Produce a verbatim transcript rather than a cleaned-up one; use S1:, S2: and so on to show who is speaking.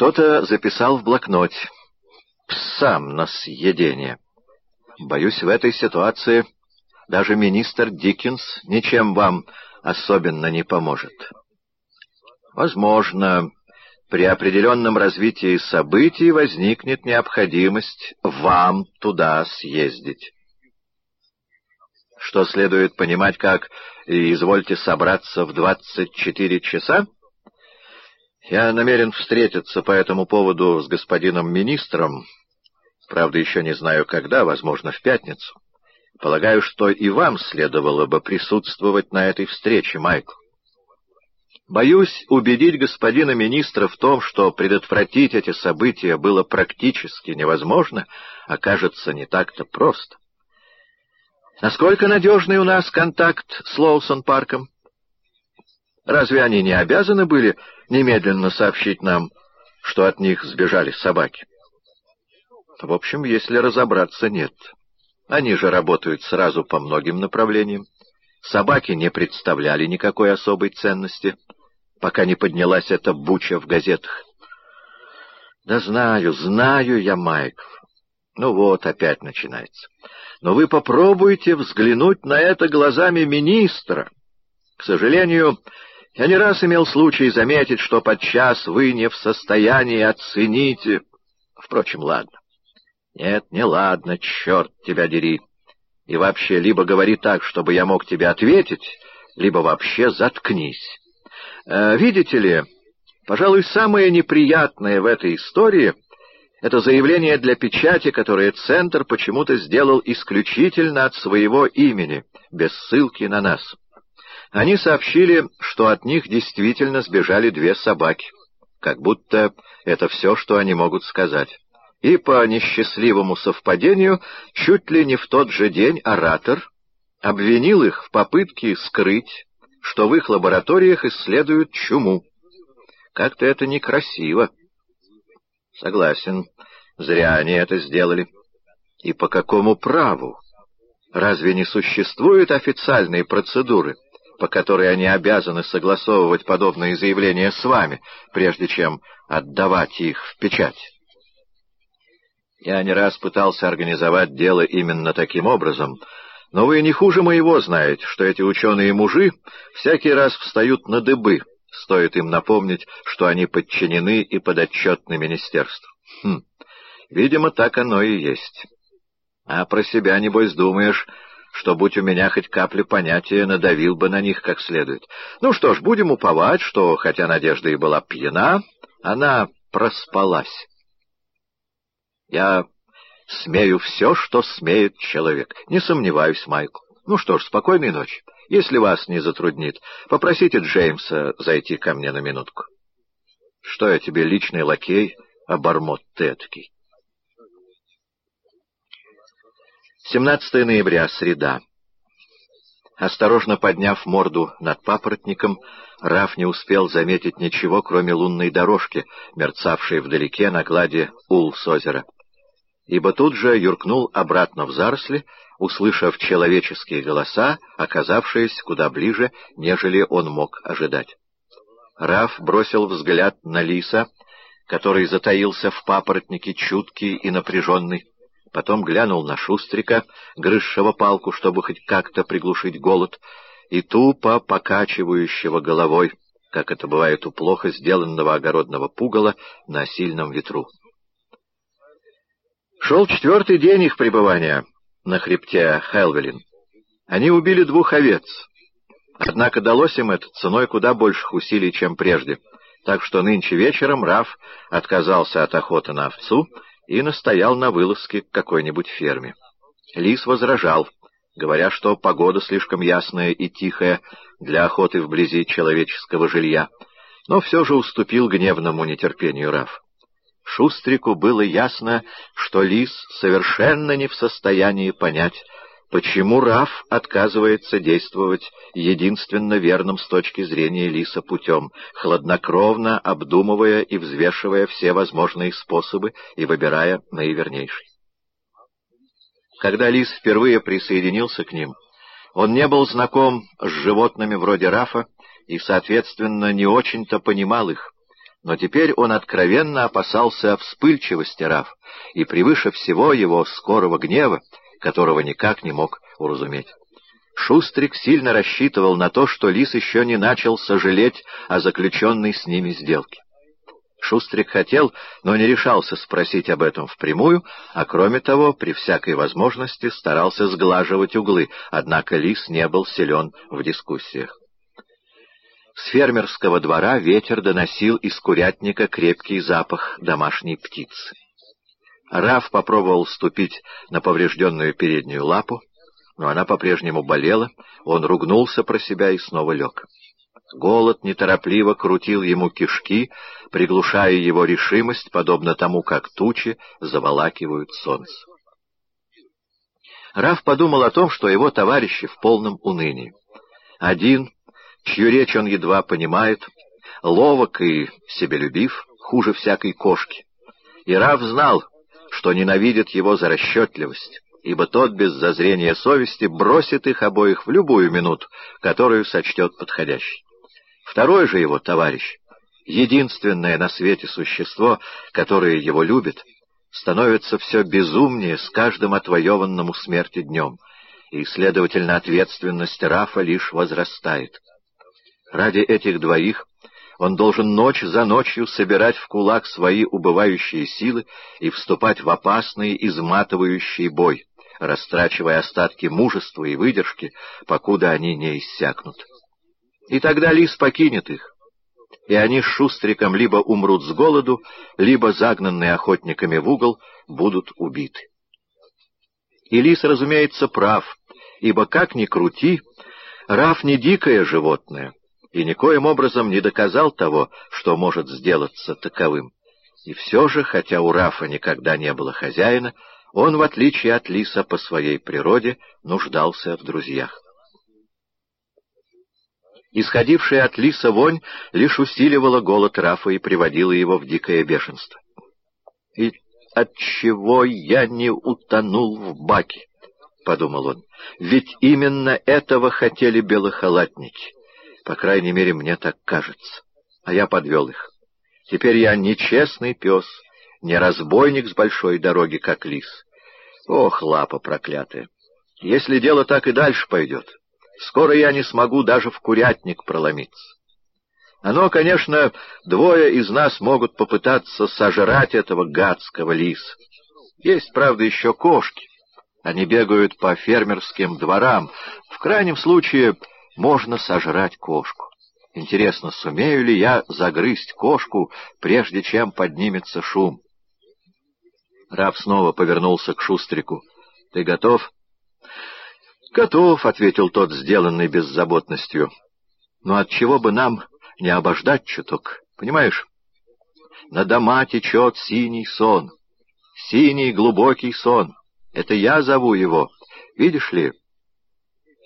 S1: Кто-то записал в блокноте: «Псам на съедение». Боюсь, в этой ситуации даже министр Диккенс ничем вам особенно не поможет. Возможно, при определенном развитии событий возникнет необходимость вам туда съездить. Что следует понимать как «и извольте собраться в двадцать четыре часа»? Я намерен встретиться по этому поводу с господином министром, правда, еще не знаю когда, возможно, в пятницу. Полагаю, что и вам следовало бы присутствовать на этой встрече, Майкл. Боюсь, убедить господина министра в том, что предотвратить эти события было практически невозможно, окажется не так-то просто. Насколько надежный у нас контакт с Лоусон-парком? Разве они не обязаны были немедленно сообщить нам, что от них сбежали собаки? В общем, если разобраться, нет. Они же работают сразу по многим направлениям. Собаки не представляли никакой особой ценности, пока не поднялась эта буча в газетах. Да знаю, знаю я, Майкл. Ну вот, опять начинается. Но вы попробуйте взглянуть на это глазами министра. К сожалению, я не раз имел случай заметить, что подчас вы не в состоянии оценить... Впрочем, ладно. Нет, не ладно, черт тебя дери. И вообще, либо говори так, чтобы я мог тебе ответить, либо вообще заткнись. Э, видите ли, пожалуй, самое неприятное в этой истории — это заявление для печати, которое Центр почему-то сделал исключительно от своего имени, без ссылки на нас. Они сообщили, что от них действительно сбежали две собаки, как будто это все, что они могут сказать. И по несчастливому совпадению, чуть ли не в тот же день оратор обвинил их в попытке скрыть, что в их лабораториях исследуют чуму. Как-то это некрасиво. Согласен, зря они это сделали. И по какому праву? Разве не существуют официальные процедуры, по которой они обязаны согласовывать подобные заявления с вами, прежде чем отдавать их в печать? Я не раз пытался организовать дело именно таким образом, но вы не хуже моего знаете, что эти ученые-мужи всякий раз встают на дыбы, стоит им напомнить, что они подчинены и подотчетны министерству. Хм, видимо, так оно и есть. А про себя, небось, думаешь, что, будь у меня хоть капля понятия, надавил бы на них как следует. Ну что ж, будем уповать, что, хотя Надежда и была пьяна, она проспалась. Я смею все, что смеет человек. Не сомневаюсь, Майкл. Ну что ж, спокойной ночи. Если вас не затруднит, попросите Джеймса зайти ко мне на минутку. Что я тебе, личный лакей, обормот ты этакий? семнадцатое ноября, среда. Осторожно подняв морду над папоротником, Раф не успел заметить ничего, кроме лунной дорожки, мерцавшей вдалеке на глади Улс-озера, ибо тут же юркнул обратно в заросли, услышав человеческие голоса, оказавшиеся куда ближе, нежели он мог ожидать. Раф бросил взгляд на лиса, который затаился в папоротнике, чуткий и напряженный, потом глянул на Шустрика, грызшего палку, чтобы хоть как-то приглушить голод, и тупо покачивающего головой, как это бывает у плохо сделанного огородного пугала на сильном ветру. Шел четвертый день их пребывания на хребте Хелвелин. Они убили двух овец, однако далось им это ценой куда больших усилий, чем прежде, так что нынче вечером Раф отказался от охоты на овцу и настоял на вылазке к какой-нибудь ферме. Лис возражал, говоря, что погода слишком ясная и тихая для охоты вблизи человеческого жилья, но все же уступил гневному нетерпению Рафа. Шустрику было ясно, что лис совершенно не в состоянии понять, почему Раф отказывается действовать единственно верным с точки зрения лиса путем, хладнокровно обдумывая и взвешивая все возможные способы и выбирая наивернейший. Когда лис впервые присоединился к ним, он не был знаком с животными вроде Рафа и, соответственно, не очень-то понимал их, Но теперь он откровенно опасался вспыльчивости Рафа и превыше всего его скорого гнева, которого никак не мог уразуметь. Шустрик сильно рассчитывал на то, что Лис еще не начал сожалеть о заключенной с ними сделке. Шустрик хотел, но не решался спросить об этом впрямую, а кроме того, при всякой возможности старался сглаживать углы, однако Лис не был силен в дискуссиях. С фермерского двора ветер доносил из курятника крепкий запах домашней птицы. Раф попробовал ступить на поврежденную переднюю лапу, но она по-прежнему болела, он ругнулся про себя и снова лег. Голод неторопливо крутил ему кишки, приглушая его решимость, подобно тому, как тучи заволакивают солнце. Раф подумал о том, что его товарищи в полном унынии. Один, чью речь он едва понимает, ловок и себелюбив, хуже всякой кошки. И Раф знал, что ненавидит его за расчетливость, ибо тот без зазрения совести бросит их обоих в любую минуту, которую сочтет подходящей. Второй же его товарищ, единственное на свете существо, которое его любит, становится все безумнее с каждым отвоеванным у смерти днем, и, следовательно, ответственность Рафа лишь возрастает. Ради этих двоих он должен ночь за ночью собирать в кулак свои убывающие силы и вступать в опасный, изматывающий бой, растрачивая остатки мужества и выдержки, покуда они не иссякнут. И тогда Лис покинет их, и они с Шустриком либо умрут с голоду, либо, загнанные охотниками в угол, будут убиты. И Лис, разумеется, прав, ибо, как ни крути, Раф не дикое животное, и никоим образом не доказал того, что может сделаться таковым. И все же, хотя у Рафа никогда не было хозяина, он, в отличие от Лиса по своей природе, нуждался в друзьях. Исходившая от Лиса вонь лишь усиливала голод Рафа и приводила его в дикое бешенство. «И отчего я не утонул в баке?» — подумал он. «Ведь именно этого хотели белохалатники. По крайней мере, мне так кажется. А я подвел их. Теперь я не честный пес, не разбойник с большой дороги, как Лис. Ох, лапа проклятая! Если дело так и дальше пойдет, скоро я не смогу даже в курятник проломиться. Оно, конечно, двое из нас могут попытаться сожрать этого гадского Лиса. Есть, правда, еще кошки. Они бегают по фермерским дворам. В крайнем случае можно сожрать кошку. Интересно, сумею ли я загрызть кошку, прежде чем поднимется шум?» Раф снова повернулся к Шустрику. «Ты готов?» «Готов», — ответил тот, сделанный беззаботностью. «Но отчего бы нам не обождать чуток, понимаешь? На дома течет синий сон, синий глубокий сон. Это я зову его. Видишь ли,